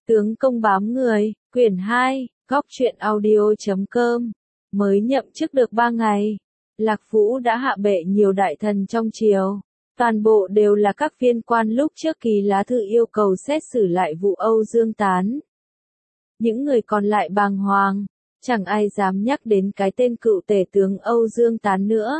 Tướng công bám người, quyển 2, góc truyện audio.com. Mới nhậm chức được 3 ngày, Lạc Vũ đã hạ bệ nhiều đại thần trong triều. Toàn bộ đều là các viên quan lúc trước kỳ lá thư yêu cầu xét xử lại vụ Âu Dương Tán. Những người còn lại bàng hoàng, chẳng ai dám nhắc đến cái tên cựu tể tướng Âu Dương Tán nữa.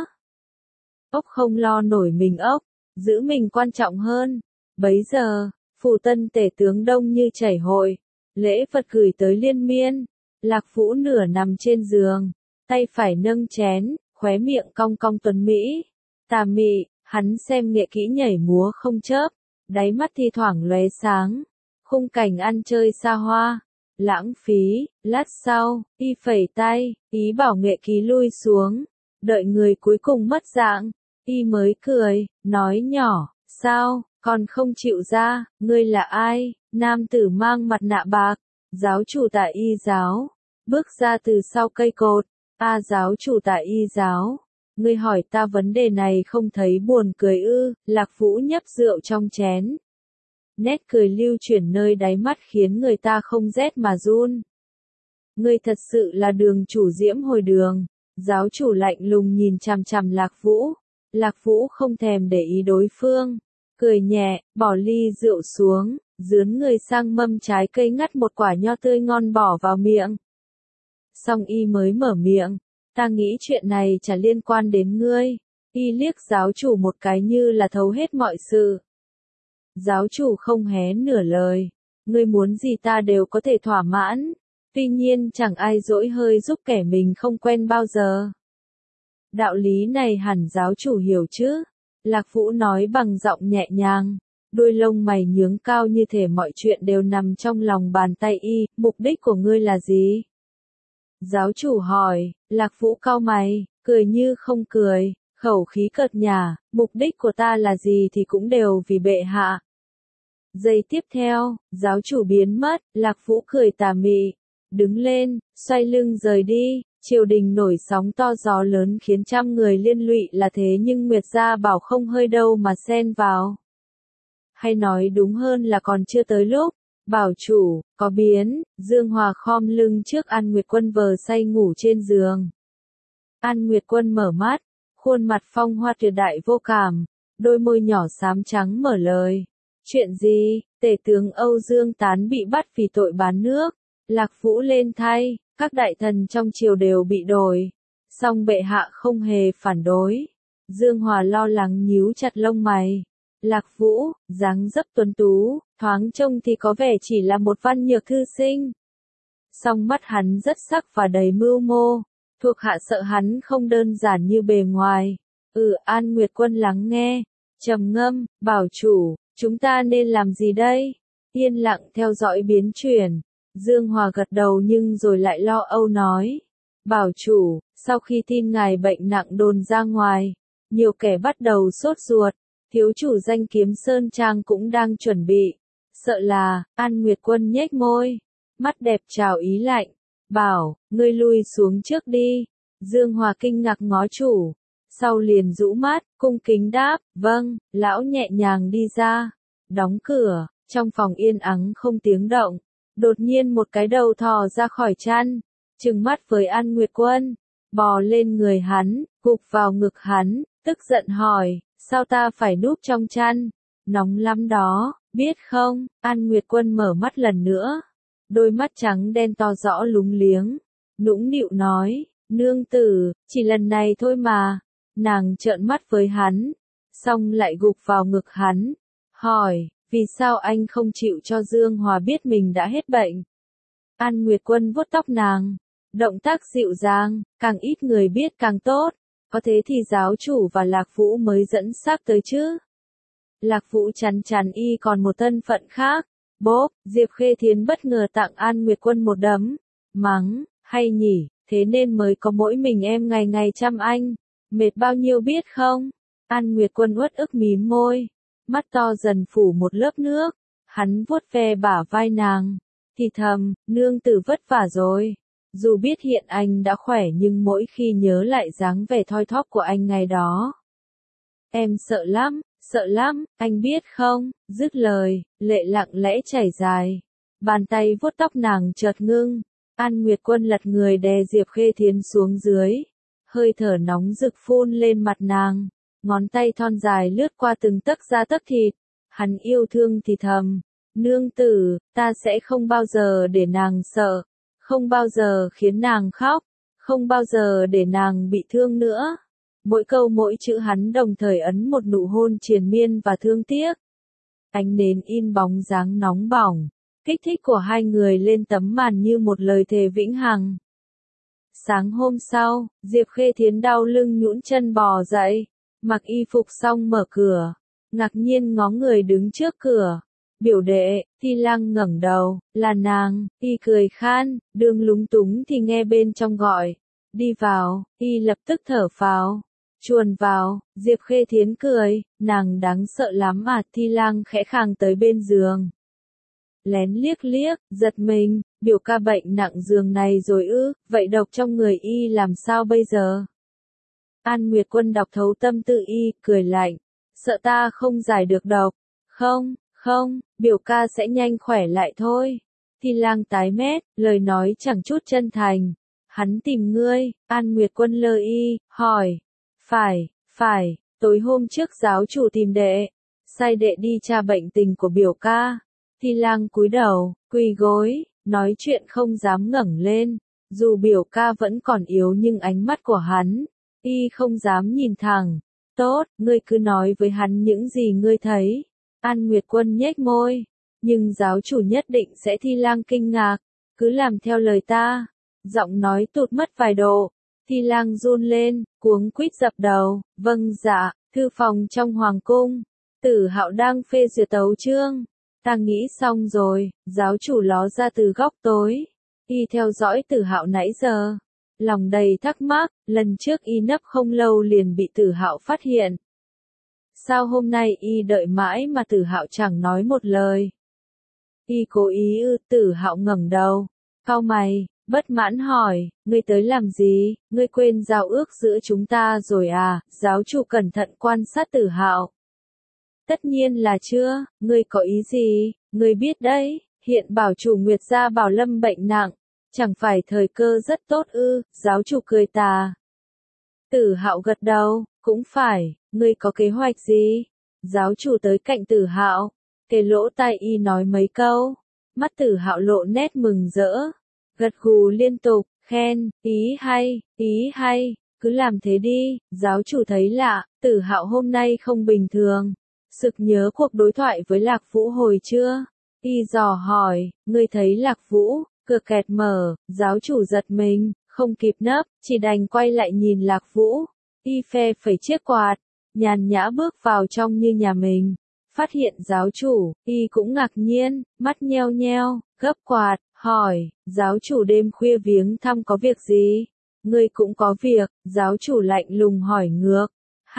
Ốc không lo nổi mình ốc, giữ mình quan trọng hơn. Bấy giờ, phủ tân tể tướng đông như chảy hội, lễ vật gửi tới liên miên. Lạc Vũ nửa nằm trên giường, tay phải nâng chén, khóe miệng cong cong tuấn mỹ. Tà mị, hắn xem nghệ kỹ nhảy múa không chớp, đáy mắt thi thoảng lóe sáng. Khung cảnh ăn chơi xa hoa, lãng phí. Lát sau, y phẩy tay, ý bảo nghệ ký lui xuống. Đợi người cuối cùng mất dạng, y mới cười, nói nhỏ, sao, còn không chịu ra, ngươi là ai? Nam tử mang mặt nạ bạc, giáo chủ tại y giáo, bước ra từ sau cây cột. Giáo chủ tại y giáo, ngươi hỏi ta vấn đề này không thấy buồn cười ư? Lạc Vũ nhấp rượu trong chén, nét cười lưu chuyển nơi đáy mắt khiến người ta không rét mà run. Ngươi thật sự là đường chủ Diễm Hồi Đường. Giáo chủ lạnh lùng nhìn chằm chằm Lạc Vũ. Lạc Vũ không thèm để ý đối phương, cười nhẹ, bỏ ly rượu xuống, dướn người sang mâm trái cây ngắt một quả nho tươi ngon bỏ vào miệng. Xong y mới mở miệng, ta nghĩ chuyện này chả liên quan đến ngươi. Y liếc giáo chủ một cái như là thấu hết mọi sự. Giáo chủ không hé nửa lời, ngươi muốn gì ta đều có thể thỏa mãn, tuy nhiên chẳng ai dỗi hơi giúp kẻ mình không quen bao giờ. Đạo lý này hẳn giáo chủ hiểu chứ? Lạc Vũ nói bằng giọng nhẹ nhàng, đôi lông mày nhướng cao như thể mọi chuyện đều nằm trong lòng bàn tay y. Mục đích của ngươi là gì? Giáo chủ hỏi. Lạc Vũ cau mày, cười như không cười, khẩu khí cợt nhả, mục đích của ta là gì thì cũng đều vì bệ hạ. Giây tiếp theo, giáo chủ biến mất. Lạc Vũ cười tà mị, đứng lên, xoay lưng rời đi. Triều đình nổi sóng to gió lớn khiến trăm người liên lụy là thế, nhưng Nguyệt Gia Bảo không hơi đâu mà xen vào. Hay nói đúng hơn là còn chưa tới lúc. Bảo chủ, có biến. Dương Hòa khom lưng trước An Nguyệt Quân vờ say ngủ trên giường. An Nguyệt Quân mở mắt, khuôn mặt phong hoa tuyệt đại vô cảm, đôi môi nhỏ xám trắng mở lời. Chuyện gì? Tể tướng Âu Dương Tán bị bắt vì tội bán nước. Lạc Vũ lên thay, các đại thần trong triều đều bị đổi. Song bệ hạ không hề phản đối. Dương Hòa lo lắng nhíu chặt lông mày. Lạc Vũ, dáng dấp tuấn tú, thoáng trông thì có vẻ chỉ là một văn nhược thư sinh. Song mắt hắn rất sắc và đầy mưu mô, thuộc hạ sợ hắn không đơn giản như bề ngoài. An Nguyệt Quân lắng nghe, trầm ngâm, bảo chủ, chúng ta nên làm gì đây? Yên lặng theo dõi biến chuyển. Dương Hòa gật đầu nhưng rồi lại lo âu nói. Bảo chủ, sau khi tin ngài bệnh nặng đồn ra ngoài, nhiều kẻ bắt đầu sốt ruột. Thiếu chủ danh Kiếm Sơn Trang cũng đang chuẩn bị. Sợ là. An Nguyệt Quân nhếch môi, mắt đẹp trào ý lạnh. Bảo, ngươi lui xuống trước đi. Dương Hòa kinh ngạc ngó chủ, sau liền rũ mắt, cung kính đáp, vâng. Lão nhẹ nhàng đi ra, đóng cửa, trong phòng yên ắng không tiếng động. Đột nhiên một cái đầu thò ra khỏi chăn, trừng mắt với An Nguyệt Quân, bò lên người hắn, gục vào ngực hắn, tức giận hỏi, sao ta phải núp trong chăn? Nóng lắm đó, biết không? An Nguyệt Quân mở mắt lần nữa, đôi mắt trắng đen to rõ lúng liếng, nũng nịu nói, nương tử, chỉ lần này thôi mà. Nàng trợn mắt với hắn, xong lại gục vào ngực hắn, hỏi, vì sao anh không chịu cho Dương Hòa biết mình đã hết bệnh? An Nguyệt Quân vuốt tóc nàng, động tác dịu dàng, càng ít người biết càng tốt, có thế thì giáo chủ và Lạc Vũ mới dẫn xác tới chứ. Lạc Vũ chắn chắn y còn một thân phận khác. Bốp, Diệp Khê Thiến bất ngờ tặng An Nguyệt Quân một đấm, mắng, hay nhỉ, thế nên mới có mỗi mình em ngày ngày chăm anh, mệt bao nhiêu biết không? An Nguyệt Quân uất ức mím môi, mắt to dần phủ một lớp nước, hắn vuốt ve bả vai nàng, thì thầm, nương tử vất vả rồi. Dù biết hiện anh đã khỏe nhưng mỗi khi nhớ lại dáng vẻ thoi thóp của anh ngày đó. Em sợ lắm, anh biết không? Dứt lời, lệ lặng lẽ chảy dài. Bàn tay vuốt tóc nàng chợt ngưng. An Nguyệt Quân lật người đè Diệp Khê Thiến xuống dưới. Hơi thở nóng rực phun lên mặt nàng. Ngón tay thon dài lướt qua từng tấc da tấc thịt. Hắn yêu thương thì thầm. Nương tử, ta sẽ không bao giờ để nàng sợ. Không bao giờ khiến nàng khóc. Không bao giờ để nàng bị thương nữa. Mỗi câu mỗi chữ hắn đồng thời ấn một nụ hôn triền miên và thương tiếc. Ánh nến in bóng dáng nóng bỏng. Kích thích của hai người lên tấm màn như một lời thề vĩnh hằng. Sáng hôm sau, Diệp Khê Thiến đau lưng nhũn chân bò dậy. Mặc y phục xong mở cửa. Ngạc nhiên ngó người đứng trước cửa. Biểu đệ, Thi Lăng ngẩng đầu, là nàng, y cười khan, đương lúng túng thì nghe bên trong gọi. Đi vào, y lập tức thở phào. Chuồn vào, Diệp Khê Thiến cười, nàng đáng sợ lắm à. Thi Lăng khẽ khàng tới bên giường. Lén liếc liếc, giật mình, biểu ca bệnh nặng giường này rồi ư, vậy độc trong người y làm sao bây giờ? An Nguyệt Quân đọc thấu tâm tư y, cười lạnh, sợ ta không giải được độc, không, biểu ca sẽ nhanh khỏe lại thôi. Thi Lang tái mét, lời nói chẳng chút chân thành. Hắn tìm ngươi, An Nguyệt Quân lơ y, hỏi, phải, tối hôm trước giáo chủ tìm đệ, sai đệ đi tra bệnh tình của biểu ca. Thi Lang cúi đầu, quỳ gối, nói chuyện không dám ngẩng lên, dù biểu ca vẫn còn yếu nhưng ánh mắt của hắn, y không dám nhìn thẳng. Tốt, ngươi cứ nói với hắn những gì ngươi thấy. An Nguyệt Quân nhếch môi, nhưng giáo chủ nhất định sẽ. Thi Lang kinh ngạc, cứ làm theo lời ta. Giọng nói tụt mất vài độ. Thi Lang run lên, cuống quýt dập đầu, vâng dạ. Thư phòng trong hoàng cung, Tử Hạo đang phê duyệt tấu chương. Ta nghĩ xong rồi. Giáo chủ ló ra từ góc tối, y theo dõi Tử Hạo nãy giờ, lòng đầy thắc mắc. Lần trước y nấp không lâu liền bị Tử Hạo phát hiện. Sao hôm nay y đợi mãi mà Tử Hạo chẳng nói một lời? Y cố ý ư? Tử Hạo ngẩng đầu, cau mày, bất mãn hỏi, ngươi tới làm gì? Ngươi quên giao ước giữa chúng ta rồi à? Giáo chủ cẩn thận quan sát Tử Hạo. Tất nhiên là chưa, ngươi có ý gì? Ngươi biết đấy, hiện bảo chủ Nguyệt Gia Bảo Lâm bệnh nặng, chẳng phải thời cơ rất tốt ư? Giáo chủ cười tà. Tử Hạo gật đầu, cũng phải, ngươi có kế hoạch gì? Giáo chủ tới cạnh Tử Hạo, kề lỗ tai y nói mấy câu. Mắt Tử Hạo lộ nét mừng rỡ, gật gù liên tục, khen, ý hay, cứ làm thế đi. Giáo chủ thấy lạ, Tử Hạo hôm nay không bình thường. Sực nhớ cuộc đối thoại với Lạc Vũ hồi chưa? Y dò hỏi, ngươi thấy Lạc Vũ? Cửa kẹt mở, giáo chủ giật mình, không kịp nấp, chỉ đành quay lại nhìn Lạc Vũ. Y phe phẩy chiếc quạt, nhàn nhã bước vào trong như nhà mình. Phát hiện giáo chủ, y cũng ngạc nhiên, mắt nheo nheo, gấp quạt, hỏi, giáo chủ đêm khuya viếng thăm có việc gì? Ngươi cũng có việc, giáo chủ lạnh lùng hỏi ngược.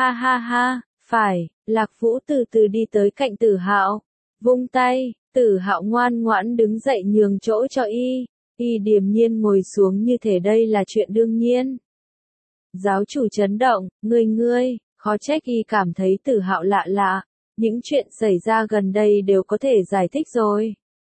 Ha, phải. Lạc Vũ từ từ đi tới cạnh Tử Hạo, vung tay. Tử Hạo ngoan ngoãn đứng dậy nhường chỗ cho y. Y điềm nhiên ngồi xuống như thể đây là chuyện đương nhiên. Giáo chủ chấn động, ngươi, khó trách y cảm thấy Tử Hạo lạ lạ. Những chuyện xảy ra gần đây đều có thể giải thích rồi.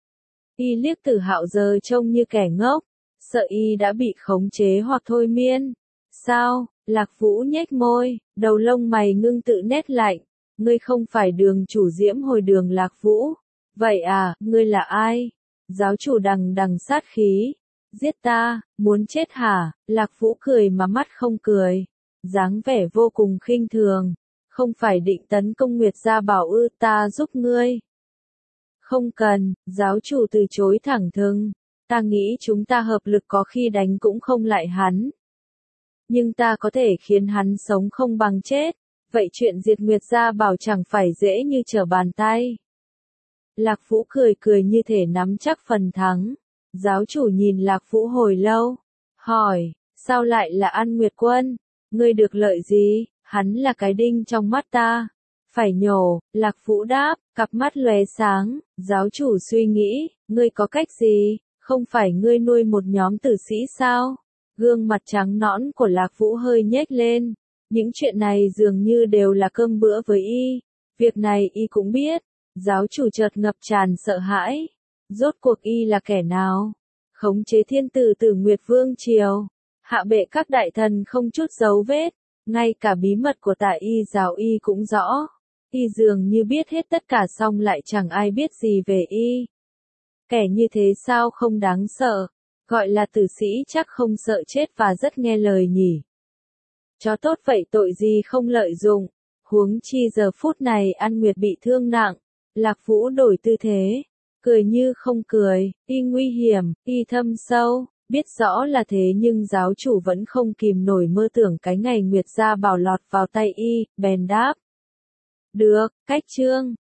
Y liếc Tử Hạo giờ trông như kẻ ngốc, sợ y đã bị khống chế hoặc thôi miên. Sao? Lạc Vũ nhếch môi, đầu lông mày ngưng tự nét lạnh. Ngươi không phải đường chủ Diễm Hồi Đường Lạc Vũ. Vậy à, ngươi là ai? Giáo chủ đằng sát khí. Giết ta, muốn chết hả? Lạc Vũ cười mà mắt không cười. Dáng vẻ vô cùng khinh thường. Không phải định tấn công Nguyệt Gia Bảo ư? Ta giúp ngươi. Không cần, giáo chủ từ chối thẳng thừng. Ta nghĩ chúng ta hợp lực có khi đánh cũng không lại hắn. Nhưng ta có thể khiến hắn sống không bằng chết. Vậy chuyện diệt Nguyệt Gia Bảo chẳng phải dễ như trở bàn tay. Lạc Vũ cười như thể nắm chắc phần thắng. Giáo chủ nhìn Lạc Vũ hồi lâu, hỏi, sao lại là An Nguyệt Quân? Ngươi được lợi gì? Hắn là cái đinh trong mắt ta. Phải nhổ, Lạc Vũ đáp, cặp mắt lóe sáng. Giáo chủ suy nghĩ, ngươi có cách gì? Không phải ngươi nuôi một nhóm tử sĩ sao? Gương mặt trắng nõn của Lạc Vũ hơi nhếch lên. Những chuyện này dường như đều là cơm bữa với y. Việc này y cũng biết. Giáo chủ chợt ngập tràn sợ hãi. Rốt cuộc y là kẻ nào? Khống chế thiên tử Tử Nguyệt Vương Triều. Hạ bệ các đại thần không chút dấu vết. Ngay cả bí mật của Tạ Y giáo y cũng rõ. Y dường như biết hết tất cả xong lại chẳng ai biết gì về y. Kẻ như thế sao không đáng sợ? Gọi là tử sĩ chắc không sợ chết và rất nghe lời nhỉ. Chó tốt vậy tội gì không lợi dụng. Huống chi giờ phút này An Nguyệt bị thương nặng. Lạc Vũ đổi tư thế. Cười như không cười. Y nguy hiểm, y thâm sâu. Biết rõ là thế nhưng giáo chủ vẫn không kìm nổi mơ tưởng cái ngày Nguyệt gia bảo lọt vào tay y, bèn đáp. Được, cách chương.